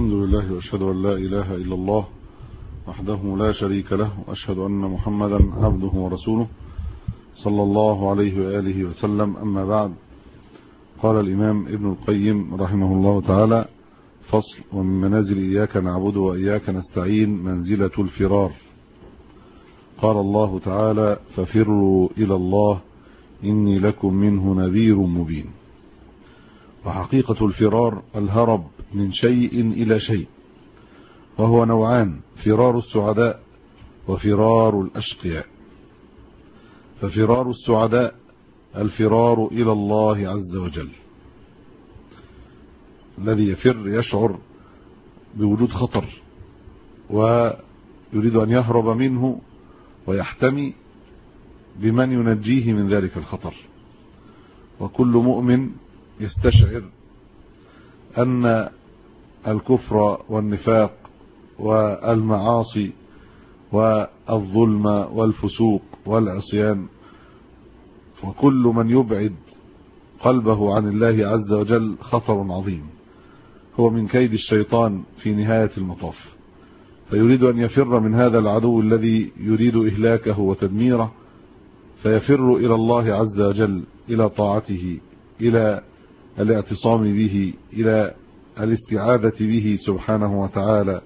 الحمد لله وأشهد أن لا إله إلا الله وحده لا شريك له، وأشهد أن محمدا عبده ورسوله صلى الله عليه وآله وسلم. أما بعد، قال الإمام ابن القيم رحمه الله تعالى: فصل: ومن منازل إياك نعبد وإياك نستعين منزلة الفرار. قال الله تعالى: ففروا إلى الله إني لكم منه نذير مبين. وحقيقة الفرار الهرب من شيء إلى شيء، وهو نوعان: فرار السعداء وفرار الأشقياء. ففرار السعداء الفرار إلى الله عز وجل، الذي يفر يشعر بوجود خطر ويريد أن يهرب منه ويحتمي بمن ينجيه من ذلك الخطر. وكل مؤمن يستشعر أن الكفر والنفاق والمعاصي والظلم والفسوق والعصيان، وكل من يبعد قلبه عن الله عز وجل خطر عظيم، هو من كيد الشيطان في نهاية المطاف. فيريد أن يفر من هذا العدو الذي يريد إهلاكه وتدميره، فيفر إلى الله عز وجل، إلى طاعته، إلى الاعتصام به، إلى الاستعاذة به سبحانه وتعالى،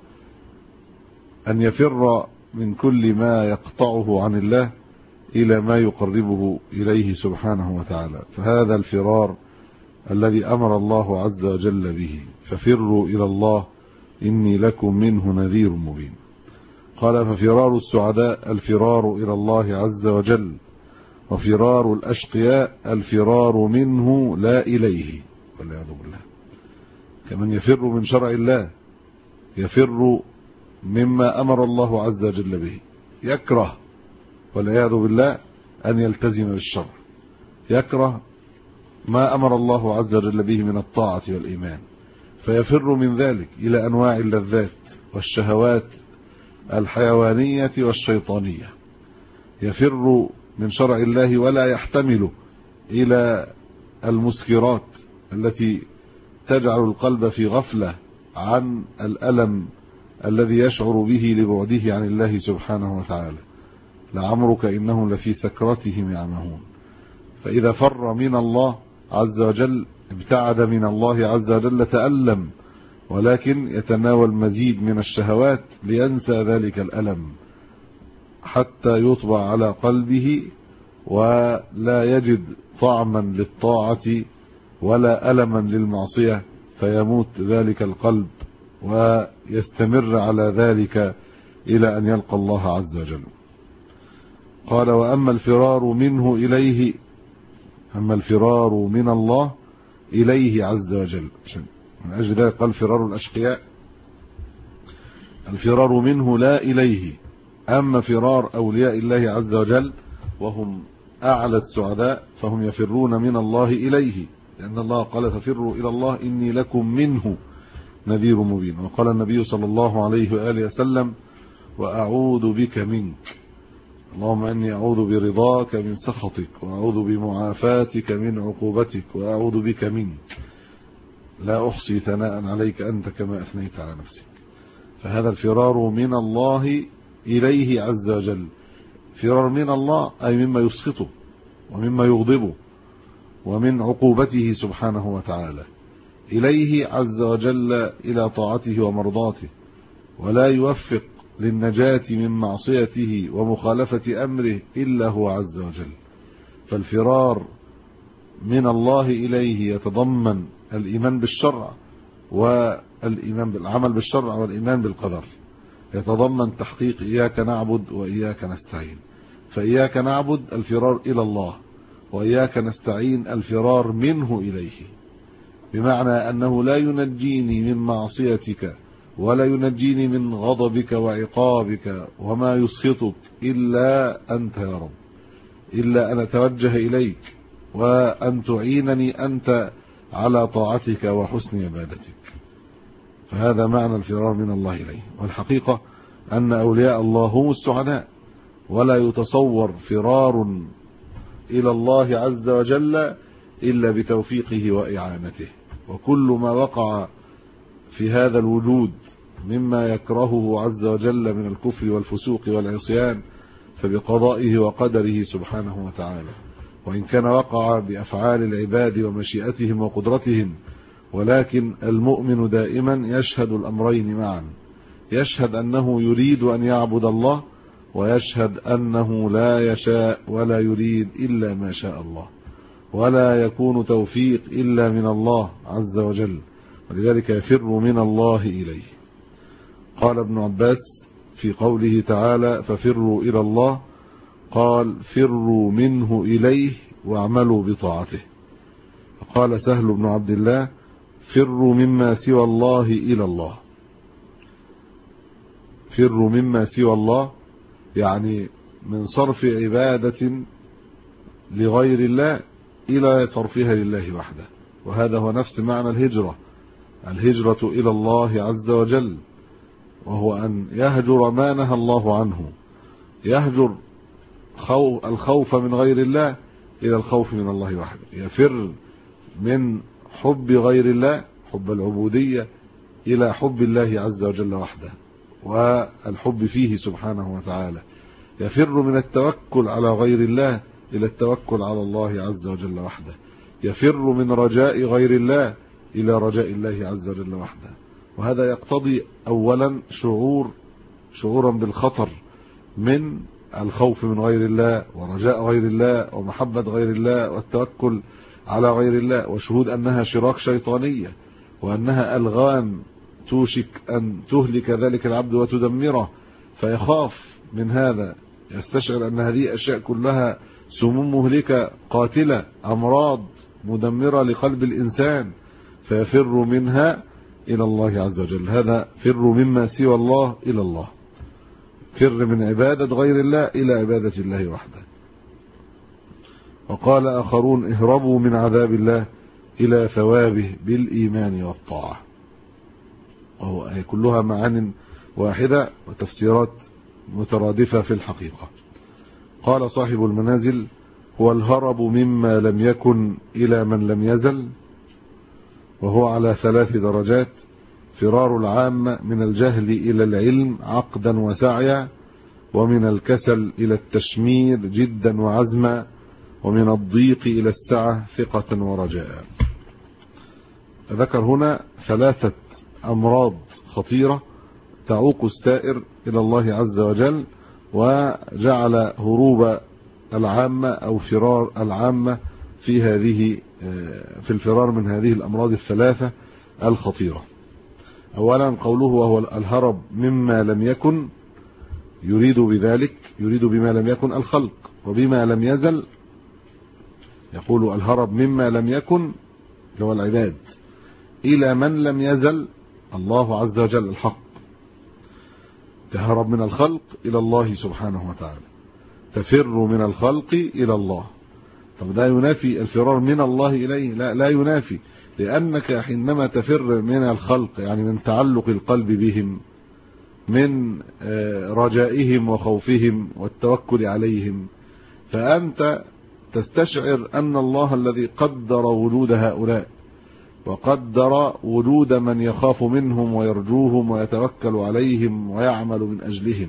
أن يفر من كل ما يقطعه عن الله إلى ما يقربه إليه سبحانه وتعالى. فهذا الفرار الذي أمر الله عز وجل به: ففروا إلى الله إني لكم منه نذير مبين. قال: ففرار السعداء الفرار إلى الله عز وجل، وفرار الأشقياء الفرار منه لا إليه، والعياذ بالله. كمن يفر من شرع الله، يفر مما أمر الله عز وجل به، يكره والعياذ بالله أن يلتزم بالشرع، يكره ما أمر الله عز وجل به من الطاعة والإيمان، فيفر من ذلك إلى أنواع اللذات والشهوات الحيوانية والشيطانية. يفر من شرع الله ولا يحتمل إلى المسكرات التي تجعل القلب في غفلة عن الألم الذي يشعر به لبعده عن الله سبحانه وتعالى. لعمرك إنهم لفي سكرتهم يعمهون. فإذا فر من الله عز وجل، ابتعد من الله عز وجل، تألم، ولكن يتناول مزيد من الشهوات لينسى ذلك الألم، حتى يطبع على قلبه ولا يجد طعما للطاعة ولا ألما للمعصية، فيموت ذلك القلب ويستمر على ذلك إلى أن يلقى الله عز وجل. قال: وأما الفرار منه إليه، أما الفرار من الله إليه عز وجل، من أجل ذلك قال: فرار الأشقياء الفرار منه لا إليه. أما فرار أولياء الله عز وجل وهم أعلى السعداء فهم يفرون من الله إليه، لأن الله قال: ففروا إلى الله إني لكم منه نذير مبين. وقال النبي صلى الله عليه وآله وسلم: وأعوذ بك منك، اللهم إني أعوذ برضاك من سخطك، وأعوذ بمعافاتك من عقوبتك، وأعوذ بك منك، لا أحصي ثناء عليك أنت كما أثنيت على نفسك. فهذا الفرار من الله إليه عز وجل، فرار من الله أي مما يسخطه ومما يغضبه ومن عقوبته سبحانه وتعالى، إليه عز وجل، إلى طاعته ومرضاته، ولا يوفق للنجاة من معصيته ومخالفة أمره إلا هو عز وجل. فالفرار من الله إليه يتضمن الإيمان بالشرع والإيمان بالعمل بالشرع والإيمان بالقدر، يتضمن تحقيق إياك نعبد وإياك نستعين. فإياك نعبد الفرار إلى الله، وإياك نستعين الفرار منه إليه، بمعنى أنه لا ينجيني من معصيتك ولا ينجيني من غضبك وعقابك وما يسخطك إلا أنت يا رب، إلا أن أتوجه إليك وأن تعينني أنت على طاعتك وحسن عبادتك. فهذا معنى الفرار من الله إليه. والحقيقة أن أولياء الله هم السعداء، ولا يتصور فرار إلى الله عز وجل إلا بتوفيقه وإعانته. وكل ما وقع في هذا الوجود مما يكرهه عز وجل من الكفر والفسوق والعصيان فبقضائه وقدره سبحانه وتعالى، وإن كان وقع بأفعال العباد ومشيئتهم وقدرتهم، ولكن المؤمن دائما يشهد الأمرين معا، يشهد أنه يريد أن يعبد الله، ويشهد أنه لا يشاء ولا يريد إلا ما شاء الله، ولا يكون توفيق إلا من الله عز وجل، ولذلك يفر من الله إليه. قال ابن عباس في قوله تعالى ففروا إلى الله، قال فروا منه إليه واعملوا بطاعته. فقال سهل بن عبد الله فروا مما سوى الله إلى الله. فروا مما سوى الله يعني من صرف عبادة لغير الله إلى صرفها لله وحده، وهذا هو نفس معنى الهجرة إلى الله عز وجل، وهو أن يهجر ما نهى الله عنه، يهجر الخوف من غير الله إلى الخوف من الله وحده، يفر من حب غير الله حب العبودية إلى حب الله عز وجل وحده والحب فيه سبحانه وتعالى، يفر من التوكل على غير الله إلى التوكل على الله عز وجل وحده، يفر من رجاء غير الله إلى رجاء الله عز وجل وحده. وهذا يقتضي أولا شعورا بالخطر من الخوف من غير الله ورجاء غير الله ومحبة غير الله والتوكل على غير الله، وشهود أنها شراك شيطانية وأنها ألغام توشك أن تهلك ذلك العبد وتدمره، فيخاف من هذا، يستشعر أن هذه أشياء كلها سموم مهلكة قاتلة، أمراض مدمرة لقلب الإنسان، فيفر منها إلى الله عز وجل. هذا فر مما سوى الله إلى الله، فر من عبادة غير الله إلى عبادة الله وحده. وقال آخرون اهربوا من عذاب الله إلى ثوابه بالإيمان والطاعة، وهو كلها معان واحدة وتفسيرات مترادفة في الحقيقة. قال صاحب المنازل هو الهرب مما لم يكن إلى من لم يزل، وهو على 3 درجات: فرار العامة من الجهل إلى العلم عقدا وسعيا، ومن الكسل إلى التشمير جدا وعزما، ومن الضيق إلى السعة ثقة ورجاء. ذكر هنا 3 أمراض خطيرة تعوق السائر إلى الله عز وجل، وجعل هروب العامة أو فرار العامة في الفرار من هذه الأمراض ال3 الخطيرة. أولا قوله وهو الهرب مما لم يكن، يريد بما لم يكن الخلق، وبما لم يزل يقول الهرب مما لم يكن هو العباد إلى من لم يزل الله عز وجل الحق. تهرب من الخلق إلى الله سبحانه وتعالى، تفر من الخلق إلى الله. طب ده ينافي الفرار من الله إليه؟ لا ينافي، لأنك حينما تفر من الخلق يعني من تعلق القلب بهم، من رجائهم وخوفهم والتوكل عليهم، فأنت تستشعر أن الله الذي قدر وجود هؤلاء وقدر وجود من يخاف منهم ويرجوهم ويتوكل عليهم ويعمل من أجلهم،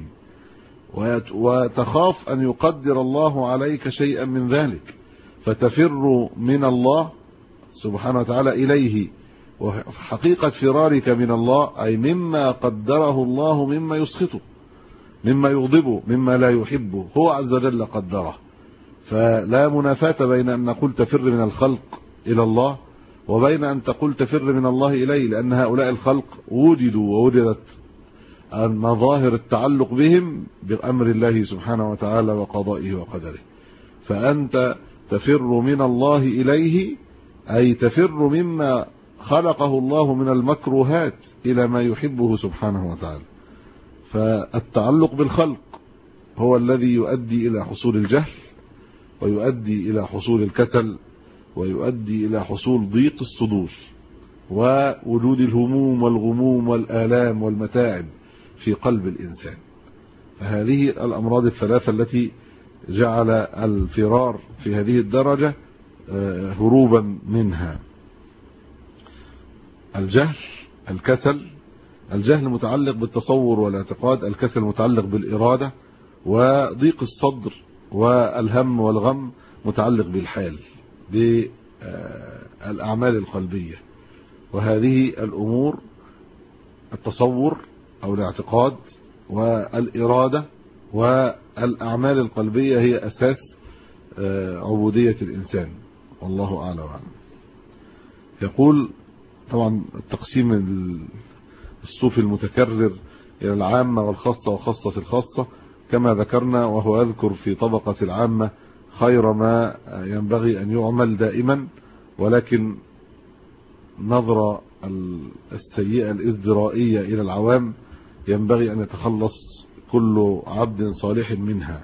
وتخاف أن يقدر الله عليك شيئا من ذلك، فتفر من الله سبحانه وتعالى إليه. وحقيقة فرارك من الله أي مما قدره الله، مما يسخطه، مما يغضبه، مما لا يحبه، هو عز وجل قدره. فلا منافاة بين أن نقول تفر من الخلق إلى الله وبين أن تقول تفر من الله إليه، لأن هؤلاء الخلق وجدوا ووجدت مظاهر التعلق بهم بأمر الله سبحانه وتعالى وقضائه وقدره. فأنت تفر من الله إليه أي تفر مما خلقه الله من المكروهات إلى ما يحبه سبحانه وتعالى. فالتعلق بالخلق هو الذي يؤدي إلى حصول الجهل، ويؤدي إلى حصول الكسل، ويؤدي إلى حصول ضيق الصدور ووجود الهموم والغموم والآلام والمتاعب في قلب الإنسان. فهذه الأمراض ال3 التي جعل الفرار في هذه الدرجة هروبا منها: الجهل الكسل. الجهل متعلق بالتصور والاعتقاد، الكسل متعلق بالإرادة، وضيق الصدر والهم والغم متعلق بالحال، بالأعمال القلبية. وهذه الأمور التصور أو الاعتقاد والإرادة والأعمال القلبية هي أساس عبودية الإنسان، والله أعلم وأعلم. يقول طبعا التقسيم الصوفي المتكرر إلى العامة والخاصة وخاصة الخاصة كما ذكرنا، وهو يذكر في طبقة العامة خير ما ينبغي أن يعمل دائما، ولكن نظرة السيئة الازدرائية إلى العوام ينبغي أن يتخلص كل عبد صالح منها.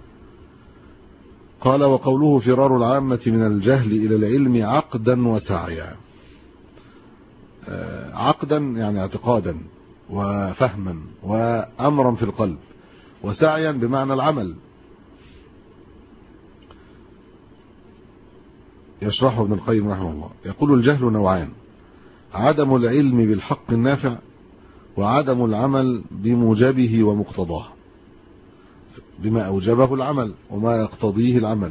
قال: وقوله فرار العامة من الجهل إلى العلم عقدا وسعيا. عقدا يعني اعتقادا وفهما وأمرا في القلب، وسعيا بمعنى العمل. يشرحه ابن القيم رحمه الله. يقول: الجهل نوعان: عدم العلم بالحق النافع، وعدم العمل بموجبه ومقتضاه، بما أوجبه العمل وما يقتضيه العمل.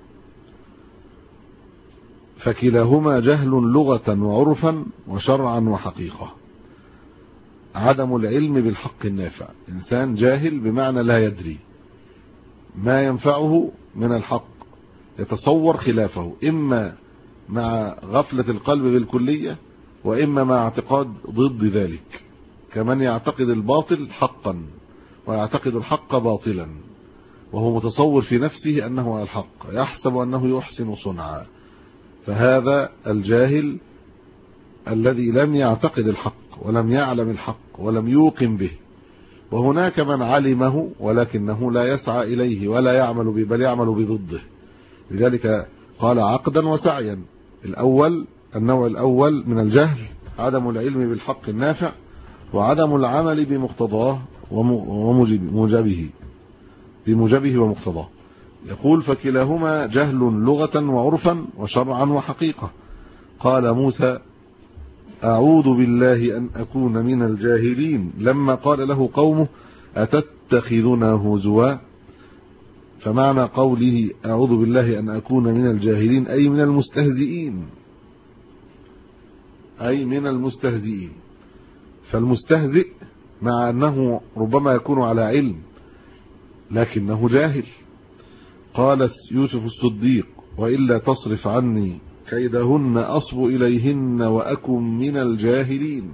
فكلاهما جهل لغة وعرفا وشرعا وحقيقة. عدم العلم بالحق النافع، إنسان جاهل بمعنى لا يدري ما ينفعه من الحق، يتصور خلافه، إما مع غفلة القلب بالكلية، وإما مع اعتقاد ضد ذلك، كمن يعتقد الباطل حقا ويعتقد الحق باطلا، وهو متصور في نفسه أنه على الحق، يحسب أنه يحسن صنعا. فهذا الجاهل الذي لم يعتقد الحق ولم يعلم الحق ولم يوقن به. وهناك من علمه ولكنه لا يسعى إليه ولا يعمل به، بل يعمل بضده. لذلك قال عقدا وسعيا. النوع الأول من الجهل عدم العلم بالحق النافع، وعدم العمل بمقتضاه بموجبه ومقتضاه. يقول: فكلاهما جهل لغة وعرفا وشرعا وحقيقة. قال موسى: أعوذ بالله أن أكون من الجاهلين، لما قال له قومه: أتتخذنا هزوا. فمعنى قوله أعوذ بالله أن أكون من الجاهلين أي من المستهزئين، فالمستهزئ مع أنه ربما يكون على علم لكنه جاهل. قال يوسف الصديق: وإلا تصرف عني كيدهن أصب إليهن وأكن من الجاهلين.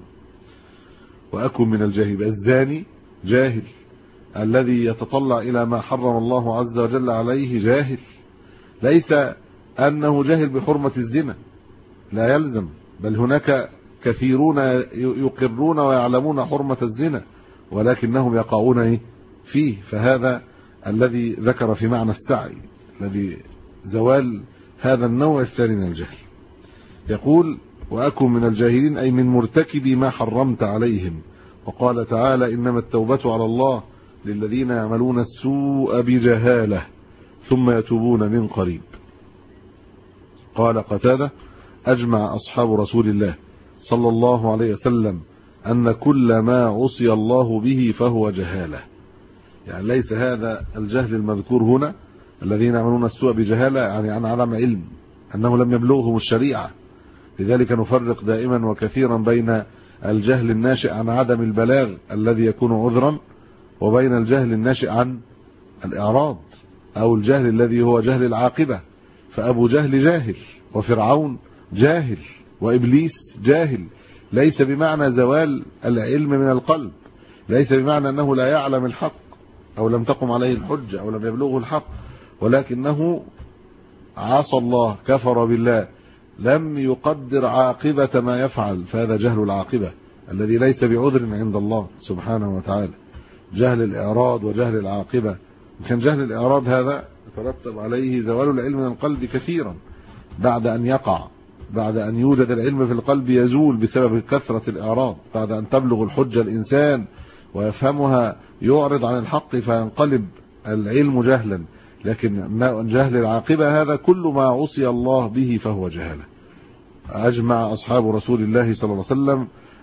الزاني جاهل، الذي يتطلع إلى ما حرم الله عز وجل عليه جاهل. ليس أنه جاهل بحرمة الزنا، لا يلزم، بل هناك كثيرون يقرون ويعلمون حرمة الزنا ولكنهم يقعون فيه. فهذا الذي ذكر في معنى السعي، الذي زوال هذا النوع الثاني من الجهل. يقول: وأكن من الجاهلين أي من مرتكبي ما حرمت عليهم. وقال تعالى: إنما التوبة على الله للذين يعملون السوء بجهالة ثم يتوبون من قريب. قال قتادة: أجمع أصحاب رسول الله صلى الله عليه وسلم أن كل ما عصي الله به فهو جهالة. يعني ليس هذا الجهل المذكور هنا الذين يعملون السوء بجهالة يعني عن عدم علم، أنه لم يبلغهم الشريعة. لذلك نفرق دائما وكثيرا بين الجهل الناشئ عن عدم البلاغ الذي يكون عذرا، وبين الجهل الناشئ عن الإعراض، أو الجهل الذي هو جهل العاقبة. فأبو جهل جاهل، وفرعون جاهل، وإبليس جاهل. ليس بمعنى زوال العلم من القلب، ليس بمعنى أنه لا يعلم الحق أو لم تقم عليه الحجة أو لم يبلغه الحق، ولكنه عصى الله، كفر بالله، لم يقدر عاقبة ما يفعل. فهذا جهل العاقبة الذي ليس بعذر عند الله سبحانه وتعالى. جهل الإعراض وجهل العاقبة. كان جهل الإعراض هذا يترتب عليه زوال العلم من القلب كثيرا بعد أن يقع، بعد أن يوجد العلم في القلب يزول بسبب كثرة الإعراض. بعد أن تبلغ الحجة الإنسان ويفهمها يعرض عن الحق فينقلب العلم جهلا. لكن جهل العاقبة هذا كل ما عصي الله به فهو جهالة. أجمع أصحاب رسول الله صلى الله عليه وسلم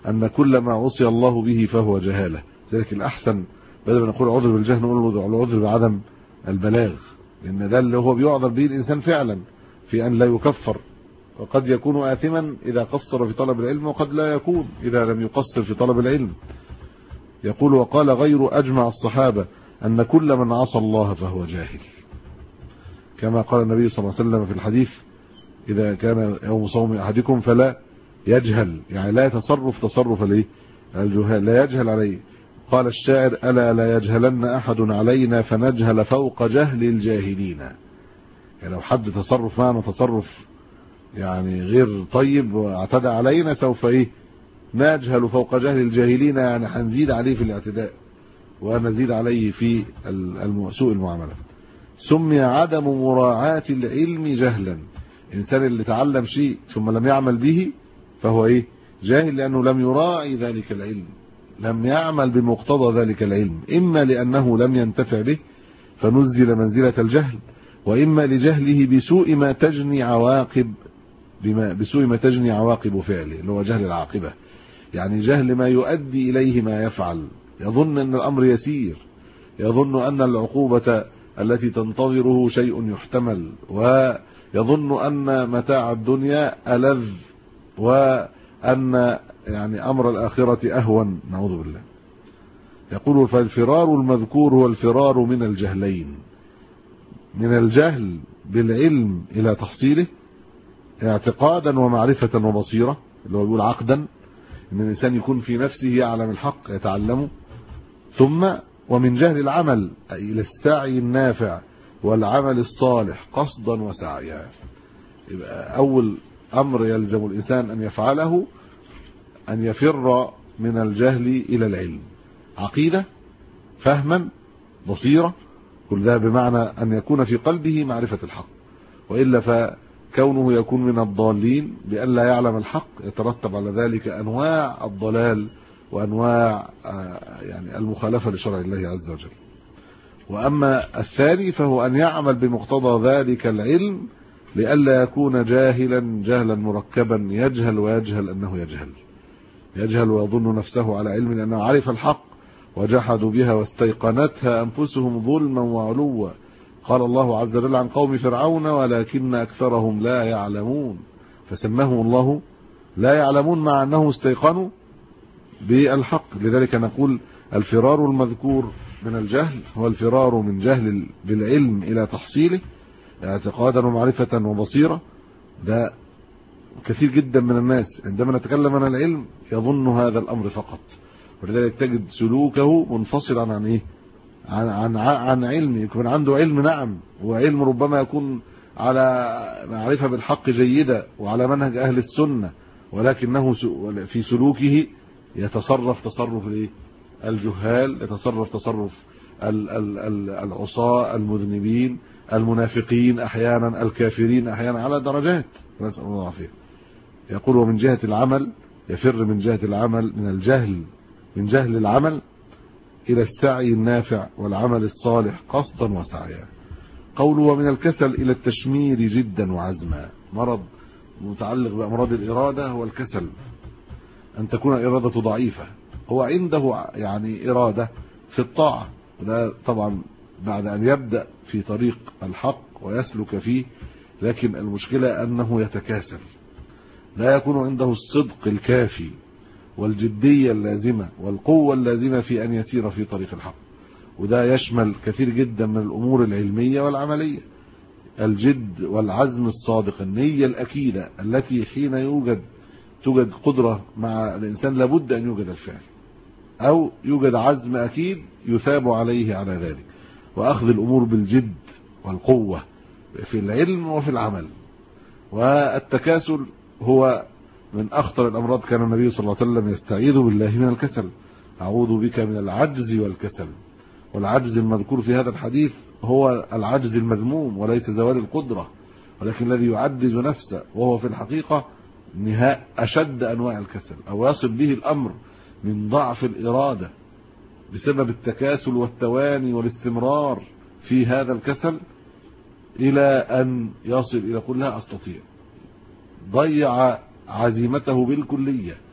أن كل ما عصي الله به فهو جهالة. ذلك الأحسن بدل ما نقول عذر بالجهل نقول عذر بعدم البلاغ، لأن ده اللي هو بيعذر به الإنسان فعلا في أن لا يكفر، وقد يكون آثما إذا قصر في طلب العلم، وقد لا يكون إذا لم يقصر في طلب العلم. يقول وقال غير أجمع الصحابة أن كل من عصى الله فهو جاهل، كما قال النبي صلى الله عليه وسلم في الحديث إذا كان يوم صوم أحدكم فلا يجهل، يعني لا تصرف الجهال لا يجهل عليه. قال الشاعر ألا لا يجهلن أحد علينا فنجهل فوق جهل الجاهلين، يعني لو حد تصرف معنا تصرف يعني غير طيب واعتدى علينا سوف نجهل فوق جهل الجاهلين، يعني هنزيد عليه في الاعتداء ونزيد عليه في سوء المعاملة. سمي عدم مراعاة العلم جهلا، الإنسان اللي تعلم شيء ثم لم يعمل به فهو جاهل، لأنه لم يراعي ذلك العلم، لم يعمل بمقتضى ذلك العلم، إما لأنه لم ينتفع به فنزل منزلة الجهل، وإما لجهله بسوء ما تجني عواقب فعله، اللي هو جهل العاقبة، يعني جهل ما يؤدي إليه ما يفعل، يظن أن الأمر يسير، يظن أن العقوبة التي تنتظره شيء يحتمل، ويظن أن متاع الدنيا ألذ، وأن يعني أمر الآخرة أهون، نعوذ بالله. يقول فالفرار المذكور هو الفرار من الجهلين، من الجهل بالعلم إلى تحصيله اعتقادا ومعرفة وبصيرة، اللي هو بيقول عقدا ان الانسان يكون في نفسه يعلم الحق يتعلمه، ثم ومن جهل العمل الى السعي النافع والعمل الصالح قصدا وسعيا. يبقى اول امر يلزم الانسان ان يفعله ان يفر من الجهل الى العلم، عقيدة، فهما، بصيرة، كل ده بمعنى ان يكون في قلبه معرفة الحق، وإلا فكونه يكون من الضالين بأن لا يعلم الحق يترتب على ذلك أنواع الضلال وأنواع يعني المخالفة لشرع الله عز وجل. وأما الثاني فهو أن يعمل بمقتضى ذلك العلم لئلا يكون جهلا مركبا، يجهل ويجهل أنه يجهل ويظن نفسه على علم لأنه عرف الحق وجحدوا بها واستيقنتها أنفسهم ظلما وعلوا. قال الله عز وجل عن قوم فرعون ولكن أكثرهم لا يعلمون، فسماهم الله لا يعلمون مع أنه استيقنوا بالحق. لذلك نقول الفرار المذكور من الجهل هو الفرار من جهل بالعلم إلى تحصيله اعتقادا ومعرفة وبصيرة. ده كثير جدا من الناس عندما نتكلم عن العلم يظن هذا الأمر فقط، ولذلك تجد سلوكه منفصلا عن عن علم. يكون عنده علم نعم، وعلم ربما يكون على معرفة بالحق جيدة وعلى منهج أهل السنة، ولكنه في سلوكه يتصرف تصرف الجهال، يتصرف تصرف العصاة المذنبين المنافقين أحيانا، الكافرين أحيانا، على درجات، نسأل الله العافية. يقول ومن جهة العمل يفر من جهة العمل من جهل العمل إلى السعي النافع والعمل الصالح قصدا وسعيا. قوله ومن الكسل إلى التشمير جدا وعزما، مرض متعلق بأمراض الإرادة هو الكسل، أن تكون الإرادة ضعيفة. هو عنده يعني إرادة في الطاعة، وده طبعا بعد أن يبدأ في طريق الحق ويسلك فيه، لكن المشكلة أنه يتكاسل، لا يكون عنده الصدق الكافي والجدية اللازمة والقوة اللازمة في أن يسير في طريق الحق. وده يشمل كثير جدا من الأمور العلمية والعملية، الجد والعزم الصادق، النية الأكيدة التي حين توجد قدرة مع الإنسان لابد أن يوجد الفعل، أو يوجد عزم أكيد يثاب عليه على ذلك، وأخذ الأمور بالجد والقوة في العلم وفي العمل. والتكاسل هو من أخطر الأمراض، كان النبي صلى الله عليه وسلم يستعيذ بالله من الكسل، أعوذ بك من العجز والكسل. والعجز المذكور في هذا الحديث هو العجز المذموم وليس زوال القدرة، ولكن الذي يعجز نفسه، وهو في الحقيقة نهاء أشد أنواع الكسل، أو يصل به الأمر من ضعف الإرادة بسبب التكاسل والتواني والاستمرار في هذا الكسل إلى أن يصل إلى قل لا أستطيع، ضيع عزيمته بالكلية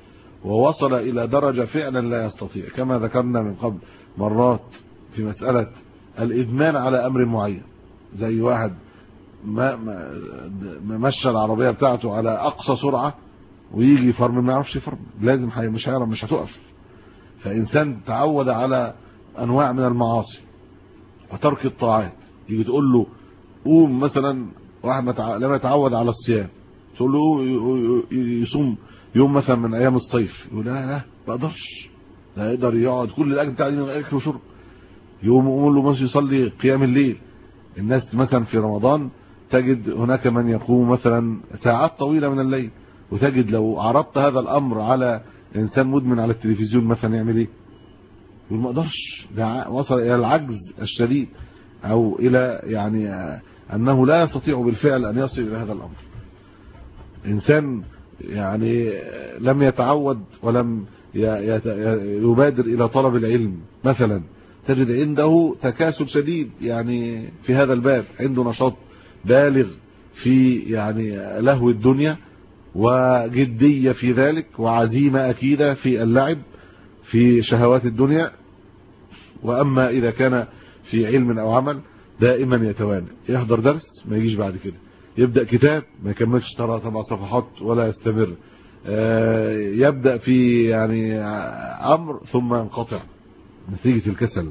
ووصل إلى درجة فعلا لا يستطيع، كما ذكرنا من قبل مرات في مسألة الإدمان على أمر معين، زي واحد ما مشى العربية بتاعته على أقصى سرعة ويجي يفرمل ما يعرفش يفرمل، لازم مش هيعرف، مش هتقف. فإنسان تعود على أنواع من المعاصي وترك الطاعات، يجي تقول له قوم مثلا، واحد لم يتعود على الصيام، تقول له يصوم يوم مثلا من أيام الصيف، يقول لا ما اقدرش، لا يقدر يقعد كل الأكل بتاع دي من أكل وشرب. يقول له مثلا يصلي قيام الليل. الناس مثلا في رمضان تجد هناك من يقوم مثلا ساعات طويلة من الليل، وتجد لو عرضت هذا الأمر على إنسان مدمن على التلفزيون مثلا يعمل إيه؟ يقول ما اقدرش، ده وصل إلى العجز الشديد، أو إلى يعني أنه لا يستطيع بالفعل أن يصل إلى هذا الأمر. إنسان يعني لم يتعود ولم يبادر إلى طلب العلم مثلا، تجد عنده تكاسل شديد يعني في هذا الباب، عنده نشاط بالغ في يعني لهو الدنيا وجدية في ذلك وعزيمة أكيدة في اللعب في شهوات الدنيا. وأما إذا كان في علم أو عمل دائما يتوانى، يحضر درس ما يجيش بعد كده، يبدأ كتاب ما يكملش 3-4 صفحات ولا يستمر، يبدأ في يعني أمر ثم ينقطع نتيجة الكسل.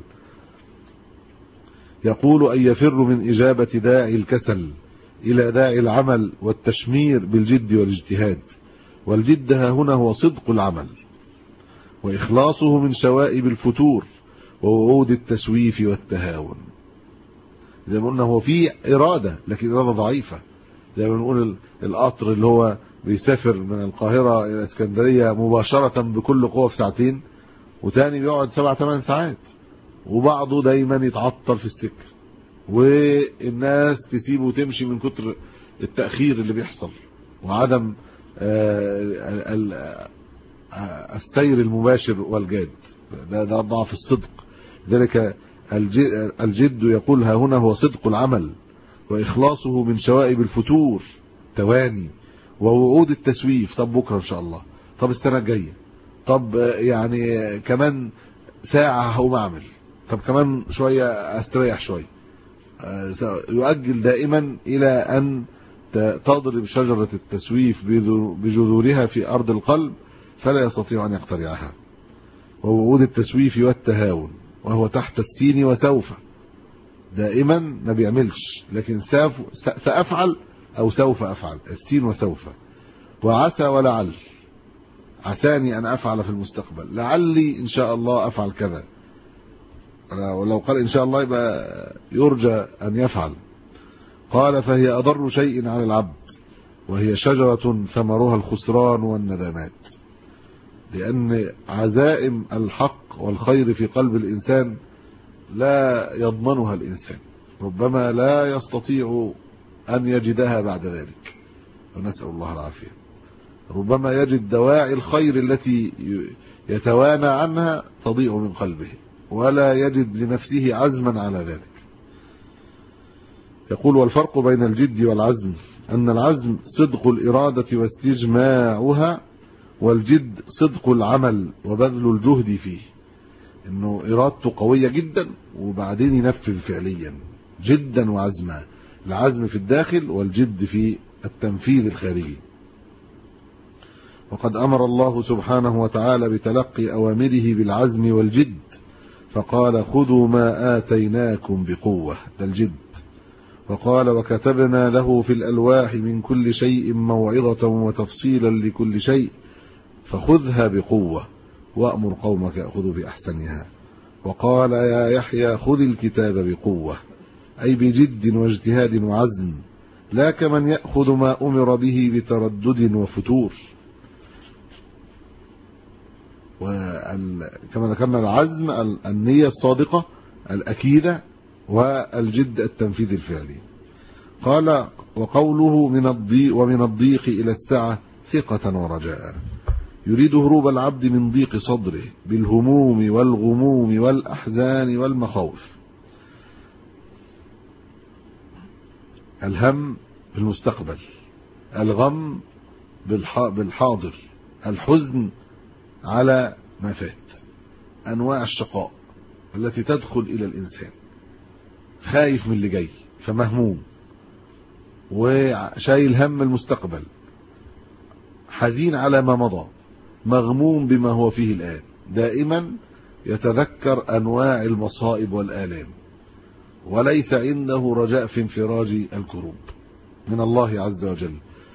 يقول أن يفر من إجابة داعي الكسل إلى داعي العمل والتشمير بالجد والاجتهاد. والجد ها هنا هو صدق العمل وإخلاصه من شوائب الفتور ووعود التسويف والتهاون. زي ما قلنا هو في إرادة، لكن إرادة ضعيفة. زي ما نقول القطر اللي هو بيسافر من القاهرة إلى اسكندرية مباشرة بكل قوة في ساعتين، وتاني بيقعد 7-8 ساعات، وبعضه دايما يتعطل في السكة، والناس تسيبه وتمشي من كتر التأخير اللي بيحصل وعدم السير المباشر والجاد. ده ضعف الصدق. ذلك الجد يقول ها هنا هو صدق العمل وإخلاصه من شوائب الفتور تواني ووعود التسويف. طب بكرة إن شاء الله، طب السنة الجاية، طب يعني كمان ساعة هقوم أعمل، طب كمان شوية أستريح شوية. يؤجل دائما إلى أن تضرب شجرة التسويف بجذورها في أرض القلب فلا يستطيع أن يقتلعها. ووعود التسويف والتهاون وهو تحت السين وسوف، دائما ما بيعملش، لكن سأفعل أو سوف أفعل، السين وسوف. وعسى ولعل، عساني أن أفعل في المستقبل، لعلي إن شاء الله أفعل كذا، ولو قال إن شاء الله يبقى يرجى أن يفعل. قال فهي أضر شيء على العبد، وهي شجرة ثمرها الخسران والندامات. لأن عزائم الحق والخير في قلب الإنسان لا يضمنها الإنسان، ربما لا يستطيع أن يجدها بعد ذلك، ونسأل الله العافية. ربما يجد دواعي الخير التي يتوانى عنها تضيع من قلبه، ولا يجد لنفسه عزما على ذلك. يقول والفرق بين الجد والعزم أن العزم صدق الإرادة واستجماعها، والجد صدق العمل وبذل الجهد فيه، انه ارادته قوية جدا وبعدين ينفذ فعليا جدا وعزما. العزم في الداخل والجد في التنفيذ الخارجي. وقد امر الله سبحانه وتعالى بتلقي اوامره بالعزم والجد، فقال خذوا ما آتيناكم بقوة، ده الجد. وقال وكتبنا له في الألواح من كل شيء موعظة وتفصيلا لكل شيء فخذها بقوة وأمر قومك يأخذوا بأحسنها. وقال يا يحيى خذ الكتاب بقوة، أي بجد واجتهاد وعزم، لا كمن يأخذ ما أمر به بتردد وفتور. وكما ذكرنا العزم النية الصادقة الأكيدة، والجد التنفيذ الفعلي. قال وقوله ومن الضيق إلى السعة ثقة ورجاء، يريد هروب العبد من ضيق صدره بالهموم والغموم والأحزان والمخاوف. الهم بالمستقبل، الغم بالحاضر، الحزن على ما فات، أنواع الشقاء التي تدخل إلى الإنسان، خايف من اللي جاي فمهموم وشايل هم المستقبل، حزين على ما مضى، مغموم بما هو فيه الآن، دائما يتذكر أنواع المصائب والآلام، وليس عنده رجاء في انفراج الكروب من الله عز وجل.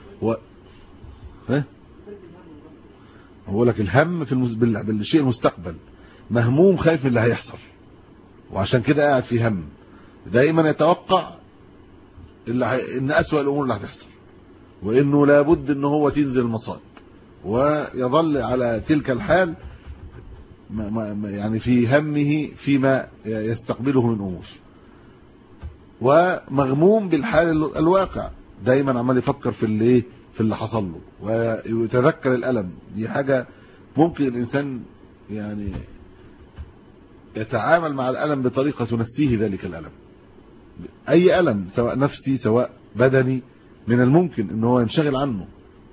هو لك الهم في بالشيء المستقبل، مهموم خايف من اللي هيحصل، وعشان كده قاعد في هم، دائما يتوقع ان أسوأ الامور اللي هتحصل، وانه لابد ان هو تنزل المصائب، ويظل على تلك الحال يعني في همه فيما يستقبله من امور، ومغموم بالحال الواقع، دايما عمال يفكر في اللي حصل له ويتذكر الألم. دي حاجة ممكن الإنسان يعني يتعامل مع الألم بطريقة تنسيه ذلك الألم، أي ألم سواء نفسي سواء بدني، من الممكن ان هو ينشغل عنه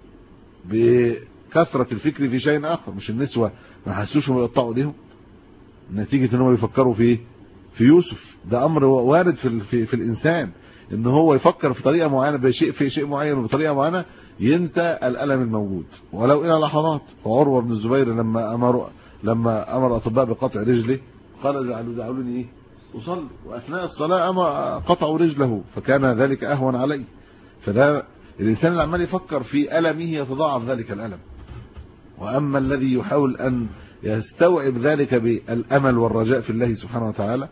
بكثرة الفكر في شيء آخر. مش النسوة ما حسوش انهم يقطعوا ايديهم نتيجة ان هم يفكروا في يوسف؟ ده امر وارد في الانسان، ان هو يفكر في طريقة معينة في شيء معين وبطريقة معينة ينسى الألم الموجود ولو إلى لحظات. وعروة بن الزبير لما أمر أطباء بقطع رجله قال دعوني إيه أصلي، وأثناء الصلاة قطعوا رجله فكان ذلك أهون عليه. فده الإنسان اللي عمال يفكر في ألمه يتضاعف ذلك الألم. وأما الذي يحاول أن يستوعب ذلك بالأمل والرجاء في الله سبحانه وتعالى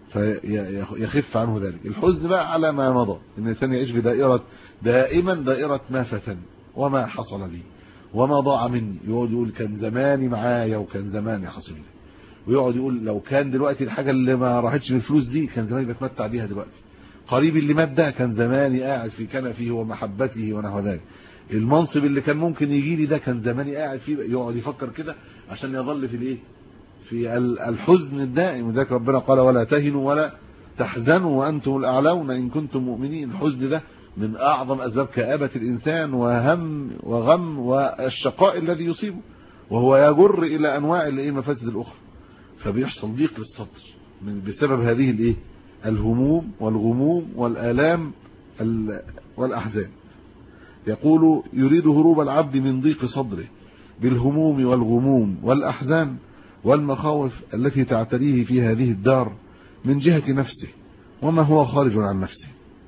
فيخف عنه ذلك. الحزن بقى على ما مضى، إن الإنسان يعيش في دائما دائرة ما فتني وما حصل لي وما ضاع مني. يقعد يقول كان زماني معايا وكان زماني حصل لي، ويقعد يقول لو كان دلوقتي الحاجة اللي ما راحتش بالفلوس دي كان زماني بتمتع بيها دلوقتي، قريبي اللي مات ده كان زماني قاعد في كنفه ومحبته ونحو ذلك، المنصب اللي كان ممكن يجي لي ده كان زماني قاعد فيه. يقعد يفكر كده عشان يظل في الحزن الدائم. وذلك ربنا قال ولا تهنوا ولا تحزنوا وأنتم الأعلون إن كنتم مؤمنين. الحزن ده من أعظم أسباب كآبة الإنسان وهم وغم والشقاء الذي يصيبه، وهو يجر إلى أنواع المفاسد الأخرى. فبيحصل ضيق للصدر بسبب هذه الهموم والغموم والآلام والأحزان. يقول يريد هروب العبد من ضيق صدره بالهموم والغموم والأحزان والمخاوف التي تعتريه في هذه الدار من جهة نفسه وما هو خارج عن نفسه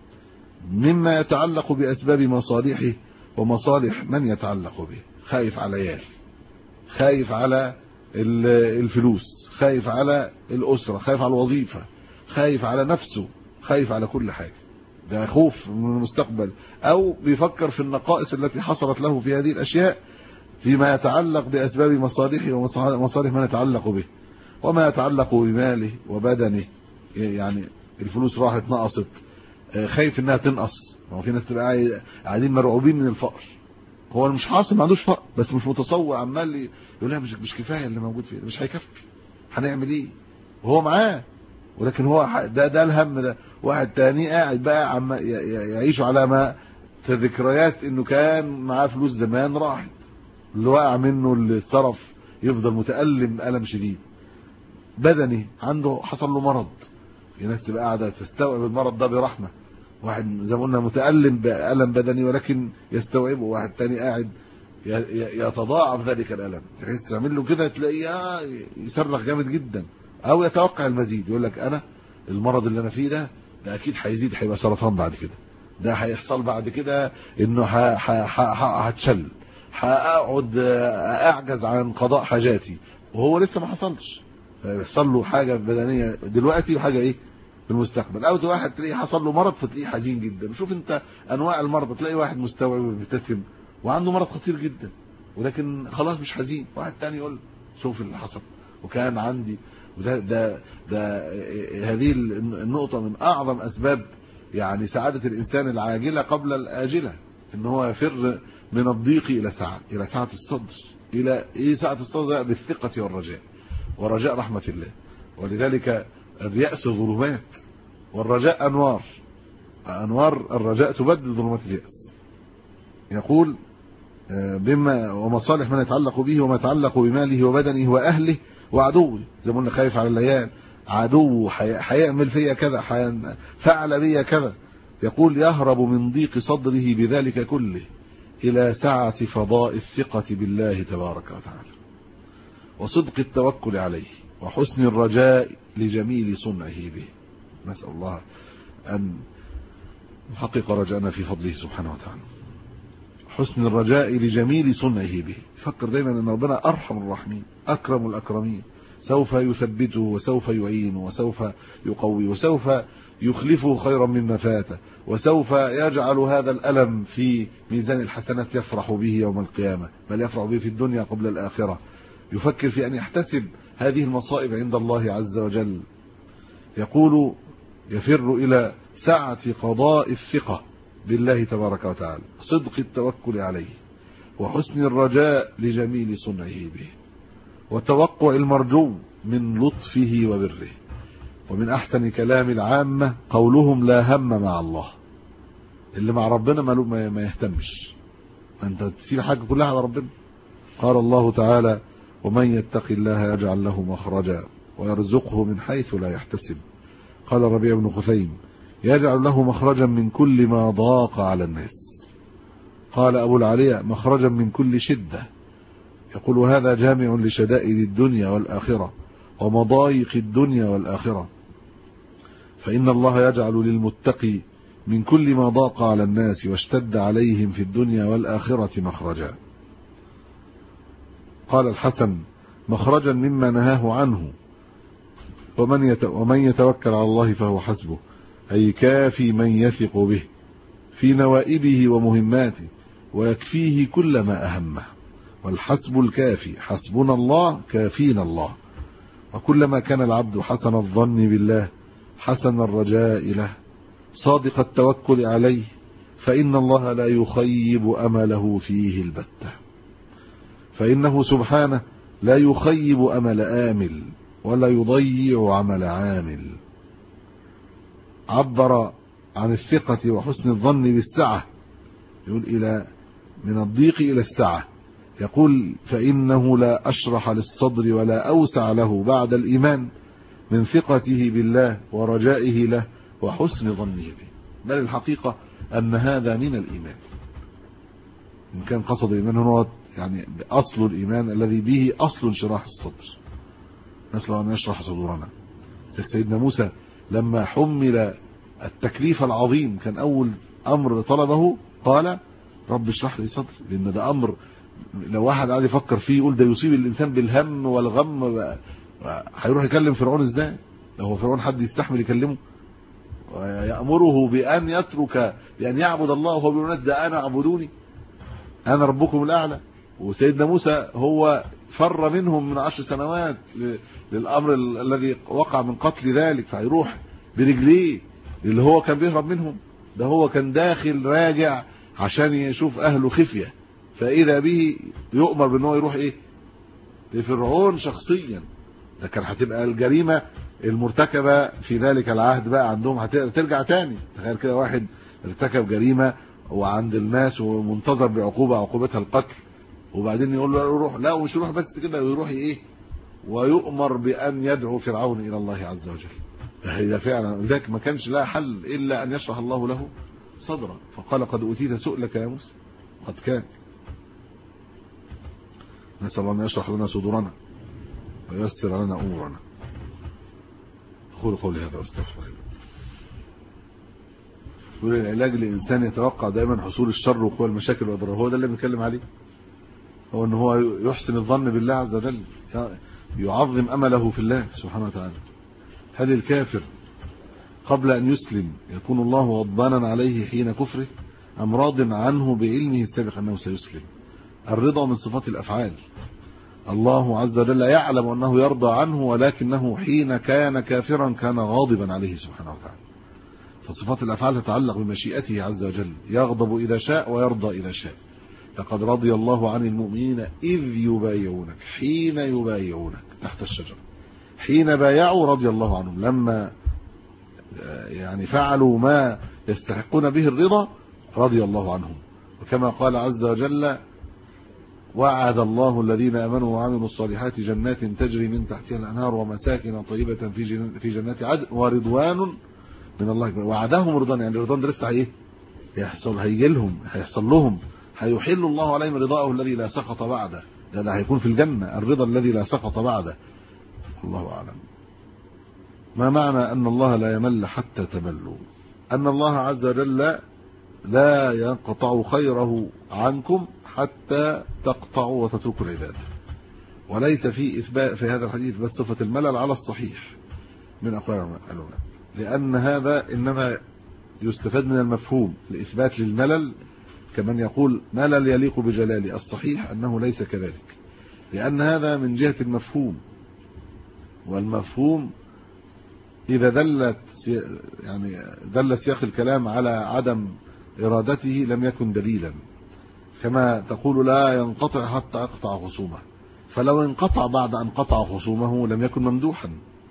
مما يتعلق بأسباب مصالحه ومصالح من يتعلق به. خايف على عيال، خايف على الفلوس، خايف على الأسرة، خايف على الوظيفة، خايف على نفسه، خايف على كل حاجة. ده خوف من المستقبل، أو بيفكر في النقائص التي حصلت له في هذه الأشياء فيما يتعلق بأسباب مصالحه ومصالح من يتعلق به وما يتعلق بماله وبدنه. يعني الفلوس راحت نقصت، خايف انها تنقص. هو في ناس تبقى قاعدين مرعوبين من الفقر، هو مش حاصل ما عندوش فقر بس مش متصور، عمال يقول لها مش كفايه اللي موجود فيه، مش هيكفي، هنعمل ايه وهو معاه. ولكن هو ده الهم. ده واحد تاني قاعد بقى عم يعيش على ما ذكريات انه كان معاه فلوس زمان راحت، اللي وقع منه اللي اتصرف يفضل متألم ألم شديد. بدني عنده حصل له مرض، في ناس تبقى قاعده تستوعب المرض ده برحمه، واحد زي ما قلنا متألم بألم بدني ولكن يستوعبه، واحد تاني قاعد يتضاعف ذلك الألم، تحس تعمل له كده تلاقيه يصرخ جامد جدا او يتوقع المزيد، يقول لك انا المرض اللي انا فيه ده اكيد هيزيد، هيبقى سرطان بعد كده، ده هيحصل بعد كده انه هتشل، هقعد اعجز عن قضاء حاجاتي، وهو لسه ما حصلش. يحصل له حاجه بدنيه دلوقتي وحاجه في المستقبل. او واحد تلاقيه حصل له مرض فتلاقيه حزين جدا. شوف انت انواع المرض، تلاقي واحد مستوعب ومبتسم وعنده مرض خطير جدا ولكن خلاص مش حزين، واحد تاني يقول شوف اللي حصل وكان عندي. وده هذه النقطه من اعظم اسباب يعني سعاده الانسان العاجله قبل الاجله، ان هو يفر من الضيق الى سعه الصدر. الى سعه الصدر؟ بالثقه والرجاء ورجاء رحمة الله. ولذلك اليأس ظلمات والرجاء أنوار، أنوار الرجاء تبدل ظلمات اليأس. يقول بما ومصالح من يتعلق به وما يتعلق بماله وبدنه وأهله وعدوه. زي ما قلنا خايف على الليال، عدو هيعمل فيا كذا، فعل بي كذا. يقول يهرب من ضيق صدره بذلك كله إلى سعة فضاء الثقة بالله تبارك وتعالى وصدق التوكل عليه وحسن الرجاء لجميل صنعه به. نسأل الله أن نحقق رجاءنا في فضله سبحانه وتعالى. حسن الرجاء لجميل صنعه به. فكر دايما أن ربنا أرحم الراحمين أكرم الأكرمين، سوف يثبته وسوف يعينه وسوف يقوي وسوف يخلفه خيرا مما فاته، وسوف يجعل هذا الألم في ميزان الحسنات يفرح به يوم القيامة، بل يفرح به في الدنيا قبل الآخرة. يفكر في أن يحتسب هذه المصائب عند الله عز وجل. يقول يفر إلى سعة قضاء الثقة بالله تبارك وتعالى، صدق التوكل عليه وحسن الرجاء لجميل صنعه به، وتوقع المرجو من لطفه وبره. ومن أحسن كلام العامة قولهم لا هم مع الله. اللي مع ربنا ما يهتمش، أنت تسيب حاجة كلها على ربنا. قال الله تعالى ومن يتق الله يجعل له مخرجا ويرزقه من حيث لا يحتسب. قال ربيع بن خثيم يجعل له مخرجا من كل ما ضاق على الناس. قال أبو العليا مخرجا من كل شدة. يقول هذا جامع لشدائد الدنيا والآخرة ومضايق الدنيا والآخرة، فإن الله يجعل للمتقي من كل ما ضاق على الناس واشتد عليهم في الدنيا والآخرة مخرجا. قال الحسن مخرجا مما نهاه عنه، ومن يتوكل على الله فهو حسبه، أي كافي من يثق به في نوائبه ومهماته ويكفيه كل ما أهمه. والحسب الكافي حسبنا الله كافينا الله. وكلما كان العبد حسن الظن بالله حسن الرجاء له صادق التوكل عليه فإن الله لا يخيب أمله فيه البتة، فإنه سبحانه لا يخيب أمل آمل ولا يضيع عمل عامل. عبر عن الثقة وحسن الظن بالسعة، يقول من الضيق إلى السعة. يقول فإنه لا أشرح للصدر ولا أوسع له بعد الإيمان من ثقته بالله ورجائه له وحسن ظنه به. بل الحقيقة أن هذا من الإيمان، إن كان قصد الإيمان هو يعني أصل الإيمان الذي به أصل انشراح الصدر. نسأل أن يشرح صدورنا. سيدنا موسى لما حمل التكليف العظيم كان أول أمر طلبه قال رب اشرح لي صدري، لأن ده أمر لو واحد قاعد يفكر فيه يقول ده يصيب الإنسان بالهم والغم، هيروح يكلم فرعون ازاي؟ لو هو فرعون حد يستحمل يكلمه؟ ويأمره بأن يترك بأن يعبد الله وهو بيقول الناس ده أنا اعبدوني أنا ربكم الأعلى. وسيدنا موسى هو فر منهم من 10 سنوات للأمر الذي وقع من قتل ذلك، فيروح برجليه اللي هو كان بيهرب منهم. ده هو كان داخل راجع عشان يشوف أهله خفية، فإذا به يؤمر بأنه يروح لفرعون شخصيا. ده كان هتبقى الجريمة المرتكبة في ذلك العهد بقى عندهم هترجع تاني. تخيل كده واحد ارتكب جريمة وعند الناس ومنتظر عقوبتها القتل، وبعدين يقول له روح، لا ومش يروح بس كده، ويروح ويؤمر بأن يدعو فرعون إلى الله عز وجل. ده فعلا ذاك ما كانش لا حل إلا أن يشرح الله له صدره، فقال قد أوتيت سؤلك يا موسى. قد كان. نسأل الله أن يشرح لنا صدورنا وييسر لنا أمورنا. أقول قولي هذا واستغفر الله. يقول العلاج للإنسان يتوقع دائما حصول الشر وقوع المشاكل والأضرار، هو ده اللي بنتكلم عليه، هو أنه هو يحسن الظن بالله عز وجل، يعظم أمله في الله سبحانه وتعالى. هل الكافر قبل أن يسلم يكون الله غضبانا عليه حين كفره أم راض عنه بعلمه السابق أنه سيسلم؟ الرضا من صفات الأفعال. الله عز وجل يعلم أنه يرضى عنه، ولكنه حين كان كافرا كان غاضبا عليه سبحانه وتعالى. فصفات الأفعال تتعلق بمشيئته عز وجل، يغضب إذا شاء ويرضى إذا شاء. لقد رضي الله عن المؤمنين إذ يبايعونك حين يبايعونك تحت الشجرة. حين بايعوا رضي الله عنهم، لما يعني فعلوا ما يستحقون به الرضا رضي الله عنهم. وكما قال عز وجل وعد الله الذين آمنوا وعملوا الصالحات جنات تجري من تحتها الأنهار ومساكن طيبة في جنات عدن ورضوان من الله. وعدهم رضوان، يعني الرضوان ده لسه ايه يحصل، هيجي لهم، هيحصل لهم، هيحل الله عليهم رضاءه الذي لا سخط بعده. ده هيكون في الجنة الرضا الذي لا سخط بعده. الله أعلم. ما معنى أن الله لا يمل حتى تملوا؟ أن الله عز وجل لا ينقطع خيره عنكم حتى تقطعوا وتتركوا العبادة. وليس في إثبات في هذا الحديث بس صفة الملل على الصحيح من أقوال العلماء، لأن هذا إنما يستفاد من المفهوم لإثبات للملل كمن يقول ملل يليق بجلالي. الصحيح أنه ليس كذلك، لأن هذا من جهة المفهوم، والمفهوم إذا دل سياق الكلام على عدم إرادته لم يكن دليلا، كما تقول لا ينقطع حتى أقطع خصومه، فلو انقطع بعد أن قطع خصومه لم يكن ممدوحا.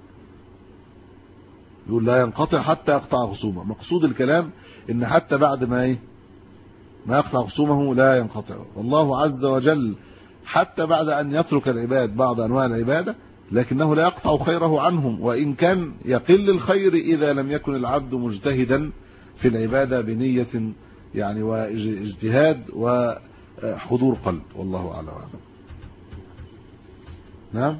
يقول لا ينقطع حتى أقطع خصومه، مقصود الكلام إن حتى بعد ما يقطع خصومه لا ينقطع. والله عز وجل حتى بعد أن يترك العباد بعض أنواع العبادة لكنه لا يقطع خيره عنهم، وإن كان يقل الخير إذا لم يكن العبد مجتهدا في العبادة بنية يعني واجتهاد وحضور قلب. والله أعلم. نعم.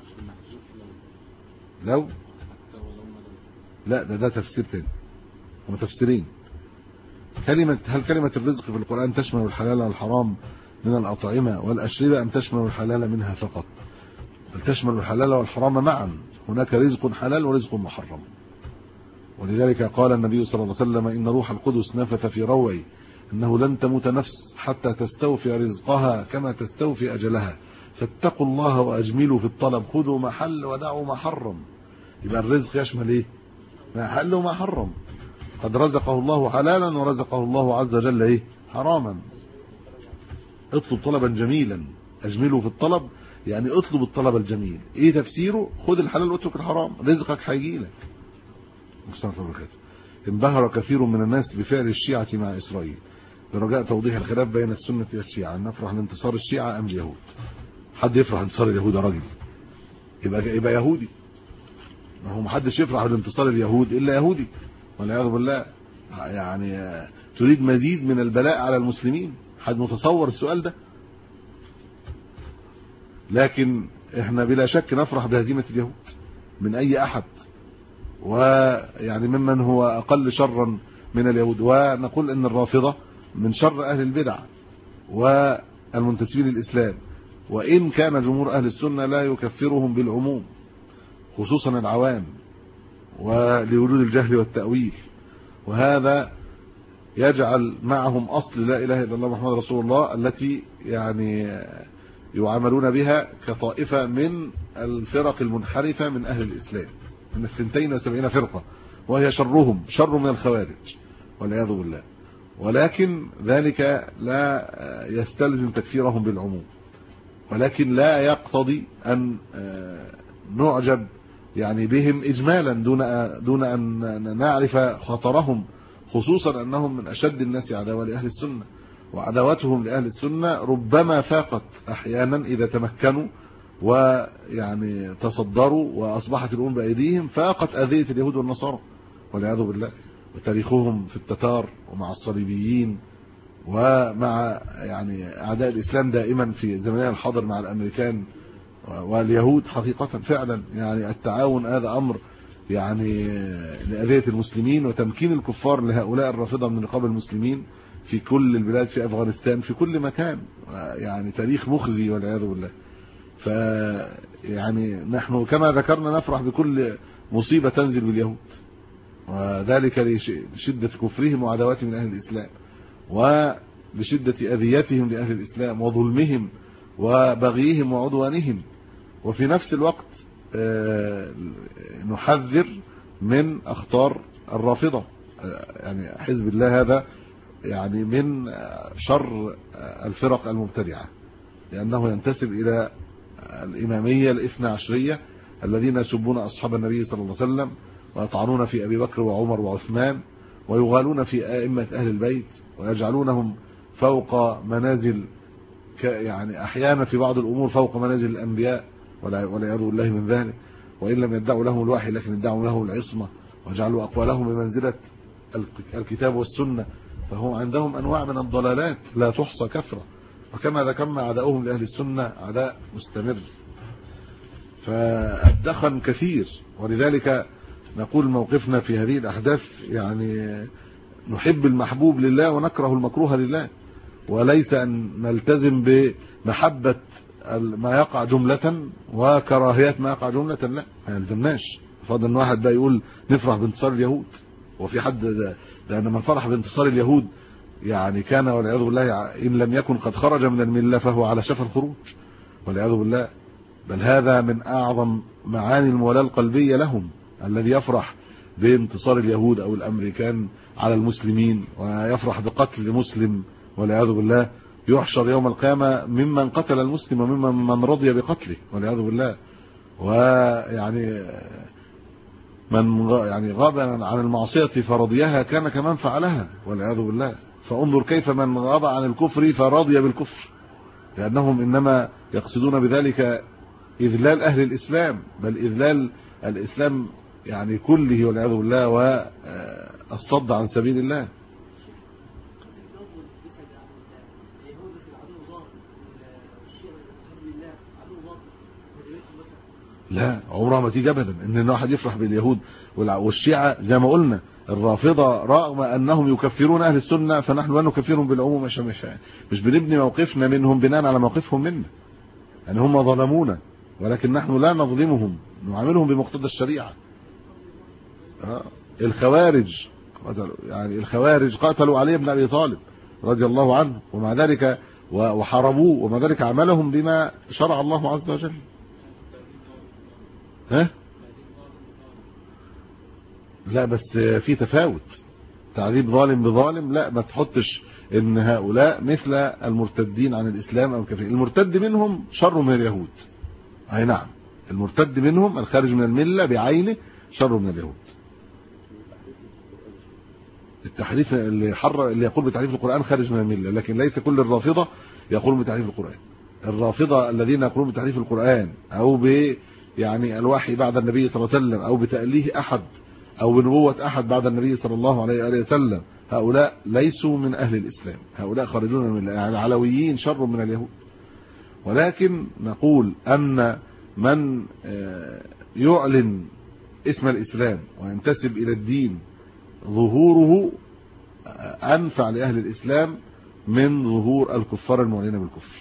لو لا ده تفسير ثاني، هم تفسيرين. هل كلمة الرزق في القرآن تشمل الحلال والحرام من الأطعمة والأشربة أم تشمل الحلال منها فقط؟ بل تشمل الحلال والحرام معا. هناك رزق حلال ورزق محرم، ولذلك قال النبي صلى الله عليه وسلم إن روح القدس نفث في روعي إنه لن تموت نفس حتى تستوفي رزقها كما تستوفي أجلها، فاتقوا الله وأجملوا في الطلب، خذوا ما حل ودعوا ما حرم. يبقى الرزق يشمل ايه؟ ما حل وما حرم. قد رزقه الله حلالا ورزقه الله عز وجل ايه؟ حراما. اطلب طلبا جميلا، اجملوا في الطلب، يعني اطلب الطلب الجميل. ايه تفسيره؟ خذ الحلال واترك الحرام، رزقك هيجيلك. انبهر كثير من الناس بفعل الشيعة مع إسرائيل برجاء توضيح الخلاف بين السنة والشيعة، نفرح لانتصار الشيعة أم اليهود؟ حد يفرح انتصار اليهود يا راجل؟ يبقى يهودي. ما هو محدش يفرح لانتصار اليهود إلا يهودي والعياذ بالله. يعني تريد مزيد من البلاء على المسلمين؟ حد متصور السؤال ده؟ لكن احنا بلا شك نفرح بهزيمة اليهود من أي أحد، ويعني ممن هو أقل شرا من اليهود. ونقول ان الرافضة من شر أهل البدع والمنتسبين للإسلام، وإن كان جمهور أهل السنة لا يكفرهم بالعموم خصوصا العوام ولوجود الجهل والتأويل، وهذا يجعل معهم أصل لا إله إلا الله محمد رسول الله التي يعني يعاملون بها كطائفة من الفرق المنحرفة من أهل الإسلام، من 72 فرقة، وهي شرهم شر من الخوارج والعياذ بالله. ولكن ذلك لا يستلزم تكفيرهم بالعموم، ولكن لا يقتضي أن نعجب يعني بهم إجمالا دون أن نعرف خطرهم، خصوصا أنهم من أشد الناس عداوة لأهل السنة، وعداوتهم لأهل السنة ربما فاقت أحيانا إذا تمكنوا ويعني تصدروا وأصبحت الأمة بأيديهم فاقت أذية اليهود والنصارى والعياذ بالله. وتاريخهم في التتار ومع الصليبيين ومع يعني أعداء الإسلام دائما في زماننا الحاضر مع الأمريكان واليهود حقيقة فعلا يعني التعاون هذا أمر يعني لأذية المسلمين وتمكين الكفار لهؤلاء الرافضة من رقاب المسلمين في كل البلاد، في أفغانستان، في كل مكان، يعني تاريخ مخزي والعياذ بالله. يعني نحن كما ذكرنا نفرح بكل مصيبة تنزل باليهود، وذلك لشدة كفرهم وعداوتهم من أهل الإسلام وبشدة أذيتهم لأهل الإسلام وظلمهم وبغيهم وعدوانهم. وفي نفس الوقت نحذر من أخطار الرافضة، يعني حزب الله هذا يعني من شر الفرق المبتدعة، لأنه ينتسب إلى الإمامية الاثنى عشرية الذين يسبون أصحاب النبي صلى الله عليه وسلم ويطعنون في أبي بكر وعمر وعثمان ويغالون في أئمة أهل البيت ويجعلونهم فوق منازل يعني أحيانا في بعض الأمور فوق منازل الأنبياء والعياذ بالله من ذلك، وإن لم يدعوا لهم الوحي لكن ادعوا له العصمة وجعلوا أقوالهم بمنزلة الكتاب والسنة، فهم عندهم أنواع من الضلالات لا تحصى كثرة. وكما ذكرنا عداؤهم لأهل السنة عداء مستمر، فالدخن كثير. ولذلك نقول موقفنا في هذه الأحداث يعني نحب المحبوب لله ونكره المكروه لله، وليس أن نلتزم بمحبة ما يقع جملة وكراهية ما يقع جملة، لا ما يلزمناش. فضل ان واحد بقى يقول نفرح بانتصار اليهود، وفي حد لأن من فرح بانتصار اليهود يعني كان والعياذ بالله إن لم يكن قد خرج من الملة فهو على شفا الخروج والعياذ بالله. بل هذا من أعظم معاني المولاة القلبية لهم، الذي يفرح بانتصار اليهود أو الأمريكان على المسلمين ويفرح بقتل مسلم والعياذ بالله، يحشر يوم القيامة ممن قتل المسلم وممن رضي بقتله والعياذ بالله. ويعني من يعني غاب عن المعصية فرضيها كان كمن فعلها والعياذ بالله. فانظر كيف من غاب عن الكفر فرضي بالكفر، لأنهم إنما يقصدون بذلك إذلال أهل الإسلام، بل إذلال الإسلام يعني كله والعياذ بالله، والصد عن سبيل الله. لا عمرها ما تيجي ابدا ان واحد يفرح باليهود والشيعة. زي ما قلنا الرافضة رغم انهم يكفرون اهل السنة فنحن لا نكفرهم بالعموم، مش بنبني موقفنا منهم بناء على موقفهم منا، يعني هم ظلمونا ولكن نحن لا نظلمهم، نعاملهم بمقتضى الشريعة. الخوارج يعني الخوارج قاتلوا علي بن ابي طالب رضي الله عنه، ومع ذلك وحاربوه، ومع ذلك عملهم بما شرع الله عز وجل. لا بس في تفاوت، تعذيب ظالم بظالم، لا ما تحطش ان هؤلاء مثل المرتدين عن الاسلام او الكافرين. المرتد منهم شر من اليهود، اي نعم المرتد منهم الخارج من المله بعينه شر من اليهود. التحريف اللي يقول بتحريف القرآن خارج من المله، لكن ليس كل الرافضه يقولون بتحريف القرآن. الرافضه الذين يقولون بتحريف القرآن او يعني الوحي بعد النبي صلى الله عليه وسلم او بتأليه احد او بنبوة احد بعد النبي صلى الله عليه وآله وسلم، هؤلاء ليسوا من اهل الاسلام، هؤلاء خارجون من يعني العلويين شر من اليهود. ولكن نقول ان من يعلن اسم الاسلام وينتسب الى الدين ظهوره انفع لاهل الاسلام من ظهور الكفار المعلنين بالكفر.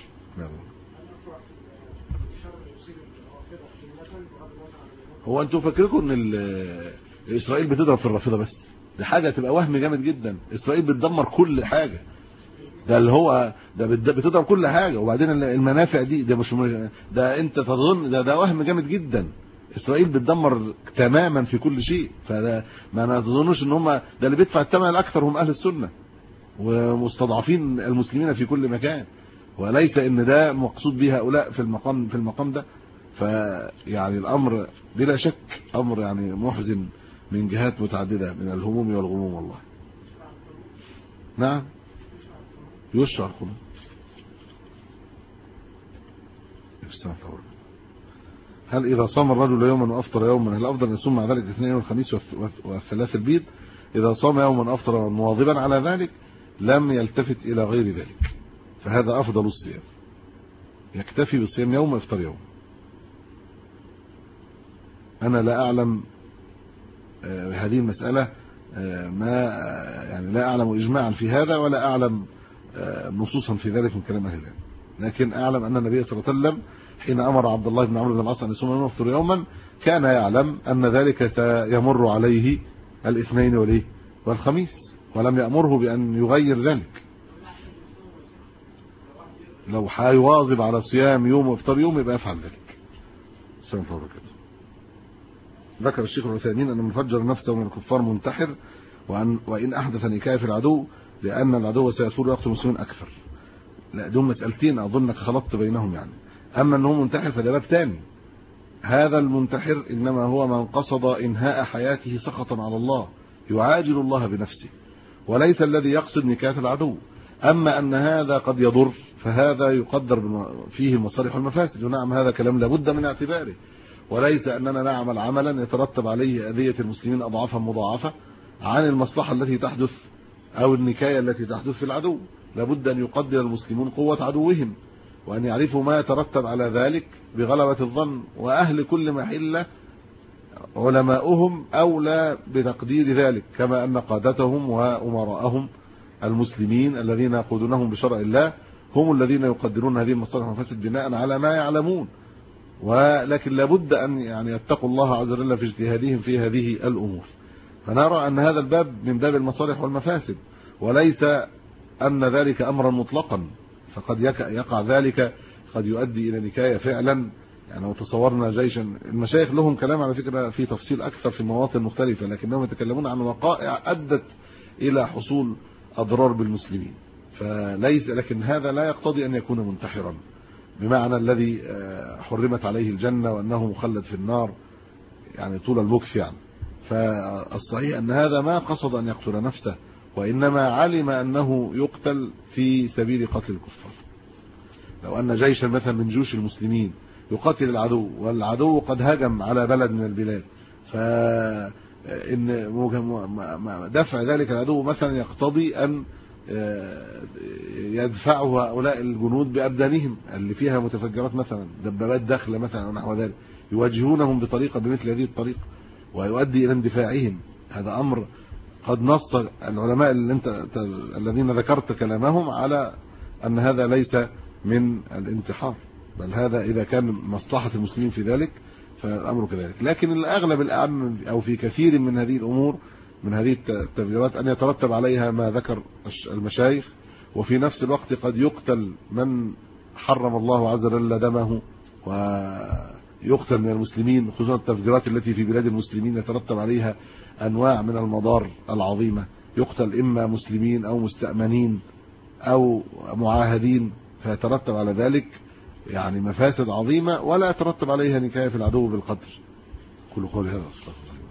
هو انتوا فاكركم ان اسرائيل بتضرب في الرافضه بس؟ دي حاجه تبقى وهم جامد جدا. اسرائيل بتدمر كل حاجه، ده اللي هو ده بتضرب كل حاجه، وبعدين المنافع دي ده مش ده انت تظن ده وهم جامد جدا. اسرائيل بتدمر تماما في كل شيء، فده ما تظنوش ان هم ده اللي بيدفع الثمن الاكثر هم اهل السنه ومستضعفين المسلمين في كل مكان، وليس ان ده مقصود به هؤلاء في المقام ده. فيعني الامر بلا شك امر يعني محزن من جهات متعدده من الهموم والغموم والله. نعم يشرع القنوت. هل اذا صام الرجل يوما وافطر يوما هل افضل ان يصوم مع ذلك الاثنين والخميس والثلاث البيض؟ اذا صام يوما افطر مواظبا على ذلك لم يلتفت الى غير ذلك فهذا افضل الصيام، يكتفي بصيام يوم ويفطر يوم. انا لا اعلم هذه المسألة ما يعني لا اعلم اجماعا في هذا ولا اعلم نصوصا في ذلك من كلام اهل العلم، لكن اعلم ان النبي صلى الله عليه وسلم حين امر عبد الله بن عمرو بن العاص ان يصوم يوما ويفطر يوما كان يعلم ان ذلك سيمر عليه الاثنين والخميس، ولم يأمره بان يغير ذلك. لو هيواظب على صيام يوم وافطار يوم يبقى يفعل ذلك. السلام عليكم. ذكر الشيخ العثيمين ان من فجر نفسه من الكفار منتحر، وان احدث نكايه في العدو لان العدو سيثور ويقتل المسلمين اكثر. لا دول مسالتين اظنك خلطت بينهم يعني. اما انه منتحر فده باب ثاني. هذا المنتحر انما هو من قصد انهاء حياته سخطا على الله يعاجل الله بنفسه، وليس الذي يقصد نكايه العدو. اما ان هذا قد يضر فهذا يقدر فيه المصالح والمفاسد. ونعم هذا كلام لابد من اعتباره، وليس أننا نعمل عملا يترتب عليه أذية المسلمين أضعافا مضاعفة عن المصلحة التي تحدث أو النكاية التي تحدث في العدو. لابد أن يقدر المسلمون قوة عدوهم، وأن يعرفوا ما يترتب على ذلك بغلبة الظن. وأهل كل محلة علماؤهم أولى بتقدير ذلك، كما أن قادتهم وأمراءهم المسلمين الذين يقودونهم بشرع الله هم الذين يقدرون هذه المصالح والمفاسد بناء على ما يعلمون. ولكن لابد أن يتقوا الله عز وجل في اجتهادهم في هذه الأمور. فنرى أن هذا الباب من باب المصالح والمفاسد، وليس أن ذلك أمرا مطلقا، فقد يقع ذلك قد يؤدي إلى نكاية فعلا. يعني لو تصورنا جيشا، المشايخ لهم كلام على فكرة في تفصيل أكثر في مواطن مختلفة، لكنهم يتكلمون عن وقائع أدت إلى حصول أضرار بالمسلمين. لكن هذا لا يقتضي أن يكون منتحرا بمعنى الذي حرمت عليه الجنة وأنه مخلد في النار يعني طول المكث. يعني فالصحيح أن هذا ما قصد أن يقتل نفسه، وإنما علم أنه يقتل في سبيل قتل الكفار. لو أن جيشا مثلا من جيوش المسلمين يقاتل العدو، والعدو قد هجم على بلد من البلاد، فإن دفع ذلك العدو مثلا يقتضي أن يدفعوا هؤلاء الجنود بأبدانهم اللي فيها متفجرات مثلا، دبابات داخله مثلا أو نحو ذلك، يواجهونهم بطريقة بمثل هذه الطريقة ويؤدي إلى اندفاعهم. هذا أمر قد نص العلماء الذين ذكرت كلامهم على أن هذا ليس من الانتحار، بل هذا إذا كان مصلحة المسلمين في ذلك فالأمر كذلك. لكن الأغلب الأعم أو في كثير من هذه الأمور من هذه التفجيرات أن يترتب عليها ما ذكر المشايخ، وفي نفس الوقت قد يقتل من حرم الله عز وجل دمه ويقتل من المسلمين، خصوصا التفجيرات التي في بلاد المسلمين يترتب عليها أنواع من المضار العظيمة. يقتل إما مسلمين أو مستأمنين أو معاهدين، فيترتب على ذلك يعني مفاسد عظيمة ولا يترتب عليها نكاية في العدو بالقدر. كل قول هذا أصلا.